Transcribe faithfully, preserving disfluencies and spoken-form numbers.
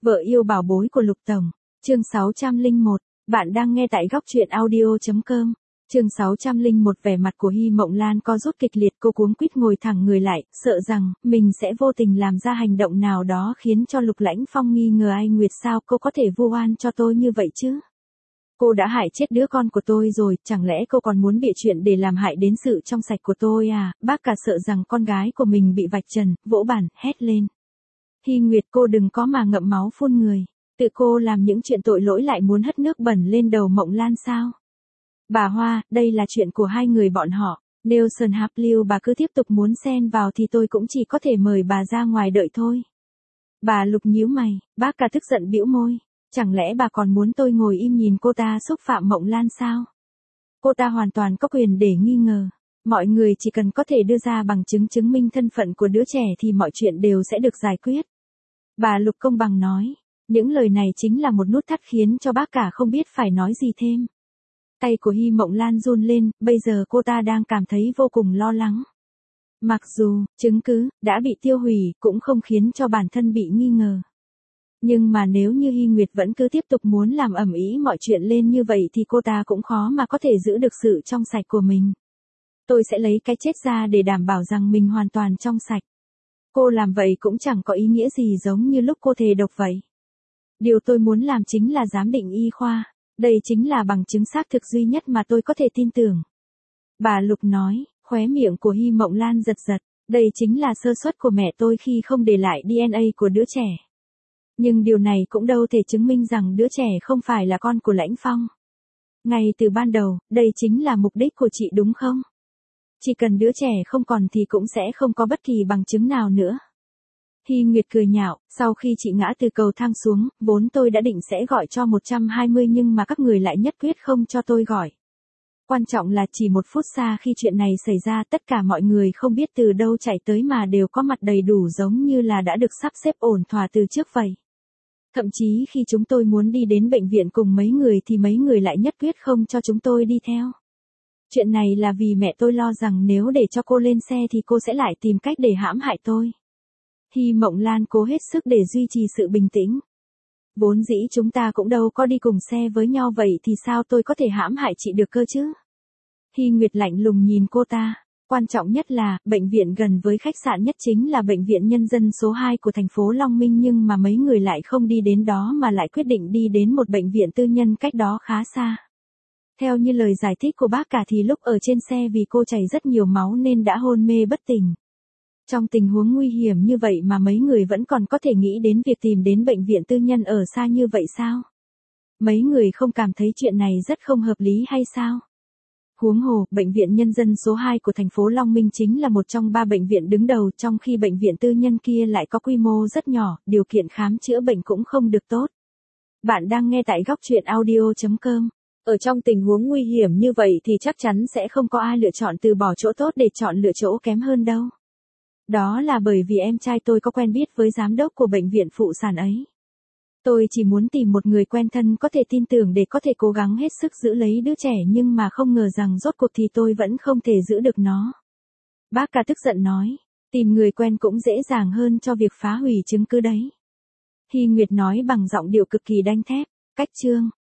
Vợ yêu bảo bối của Lục Tổng. Chương sáu trăm lẻ một. Bạn đang nghe tại góc truyện audio chấm com. Chương sáu trăm lẻ một. Vẻ mặt của Hy Mộng Lan co rút kịch liệt, cô cuống quýt ngồi thẳng người lại, sợ rằng mình sẽ vô tình làm ra hành động nào đó khiến cho Lục Lãnh Phong nghi ngờ. Ai Nguyệt, sao cô có thể vu oan cho tôi như vậy chứ? Cô đã hại chết đứa con của tôi rồi, chẳng lẽ cô còn muốn bịa chuyện để làm hại đến sự trong sạch của tôi à? Bác cả sợ rằng con gái của mình bị vạch trần, vỗ bàn, hét lên. Hy Nguyệt, cô đừng có mà ngậm máu phun người. Tự cô làm những chuyện tội lỗi lại muốn hất nước bẩn lên đầu Mộng Lan sao? Bà Hoa, đây là chuyện của hai người bọn họ. Nếu Sơn Hạp Lưu bà cứ tiếp tục muốn xen vào thì tôi cũng chỉ có thể mời bà ra ngoài đợi thôi. Bà Lục nhíu mày, bác cả tức giận bĩu môi. Chẳng lẽ bà còn muốn tôi ngồi im nhìn cô ta xúc phạm Mộng Lan sao? Cô ta hoàn toàn có quyền để nghi ngờ. Mọi người chỉ cần có thể đưa ra bằng chứng chứng minh thân phận của đứa trẻ thì mọi chuyện đều sẽ được giải quyết. Bà Lục công bằng nói. Những lời này chính là một nút thắt khiến cho bác cả không biết phải nói gì thêm. Tay của Hy Mộng Lan run lên, bây giờ cô ta đang cảm thấy vô cùng lo lắng. Mặc dù, chứng cứ, đã bị tiêu hủy, cũng không khiến cho bản thân bị nghi ngờ. Nhưng mà nếu như Hy Nguyệt vẫn cứ tiếp tục muốn làm ầm ĩ mọi chuyện lên như vậy thì cô ta cũng khó mà có thể giữ được sự trong sạch của mình. Tôi sẽ lấy cái chết ra để đảm bảo rằng mình hoàn toàn trong sạch. Cô làm vậy cũng chẳng có ý nghĩa gì, giống như lúc cô thề độc vậy. Điều tôi muốn làm chính là giám định y khoa. Đây chính là bằng chứng xác thực duy nhất mà tôi có thể tin tưởng. Bà Lục nói, khóe miệng của Hy Mộng Lan giật giật. Đây chính là sơ suất của mẹ tôi khi không để lại đê en a của đứa trẻ. Nhưng điều này cũng đâu thể chứng minh rằng đứa trẻ không phải là con của Lãnh Phong. Ngay từ ban đầu, đây chính là mục đích của chị đúng không? Chỉ cần đứa trẻ không còn thì cũng sẽ không có bất kỳ bằng chứng nào nữa. Hy Nguyệt cười nhạo, sau khi chị ngã từ cầu thang xuống, vốn tôi đã định sẽ gọi cho một trăm hai mươi nhưng mà các người lại nhất quyết không cho tôi gọi. Quan trọng là chỉ một phút xa khi chuyện này xảy ra, tất cả mọi người không biết từ đâu chạy tới mà đều có mặt đầy đủ, giống như là đã được sắp xếp ổn thỏa từ trước vậy. Thậm chí khi chúng tôi muốn đi đến bệnh viện cùng mấy người thì mấy người lại nhất quyết không cho chúng tôi đi theo. Chuyện này là vì mẹ tôi lo rằng nếu để cho cô lên xe thì cô sẽ lại tìm cách để hãm hại tôi. Hy Mộng Lan cố hết sức để duy trì sự bình tĩnh. Vốn dĩ chúng ta cũng đâu có đi cùng xe với nhau, vậy thì sao tôi có thể hãm hại chị được cơ chứ? Hy Nguyệt lạnh lùng nhìn cô ta. Quan trọng nhất là, bệnh viện gần với khách sạn nhất chính là bệnh viện nhân dân số hai của thành phố Long Minh, nhưng mà mấy người lại không đi đến đó mà lại quyết định đi đến một bệnh viện tư nhân cách đó khá xa. Theo như lời giải thích của bác cả thì lúc ở trên xe vì cô chảy rất nhiều máu nên đã hôn mê bất tỉnh. Trong tình huống nguy hiểm như vậy mà mấy người vẫn còn có thể nghĩ đến việc tìm đến bệnh viện tư nhân ở xa như vậy sao? Mấy người không cảm thấy chuyện này rất không hợp lý hay sao? Huống hồ, bệnh viện nhân dân số hai của thành phố Long Minh chính là một trong ba bệnh viện đứng đầu, trong khi bệnh viện tư nhân kia lại có quy mô rất nhỏ, điều kiện khám chữa bệnh cũng không được tốt. Bạn đang nghe tại góc truyện audio chấm com. Ở trong tình huống nguy hiểm như vậy thì chắc chắn sẽ không có ai lựa chọn từ bỏ chỗ tốt để chọn lựa chỗ kém hơn đâu. Đó là bởi vì em trai tôi có quen biết với giám đốc của bệnh viện phụ sản ấy. Tôi chỉ muốn tìm một người quen thân có thể tin tưởng để có thể cố gắng hết sức giữ lấy đứa trẻ, nhưng mà không ngờ rằng rốt cuộc thì tôi vẫn không thể giữ được nó. Bác cả tức giận nói, tìm người quen cũng dễ dàng hơn cho việc phá hủy chứng cứ đấy. Hy Nguyệt nói bằng giọng điệu cực kỳ đanh thép, cách chương.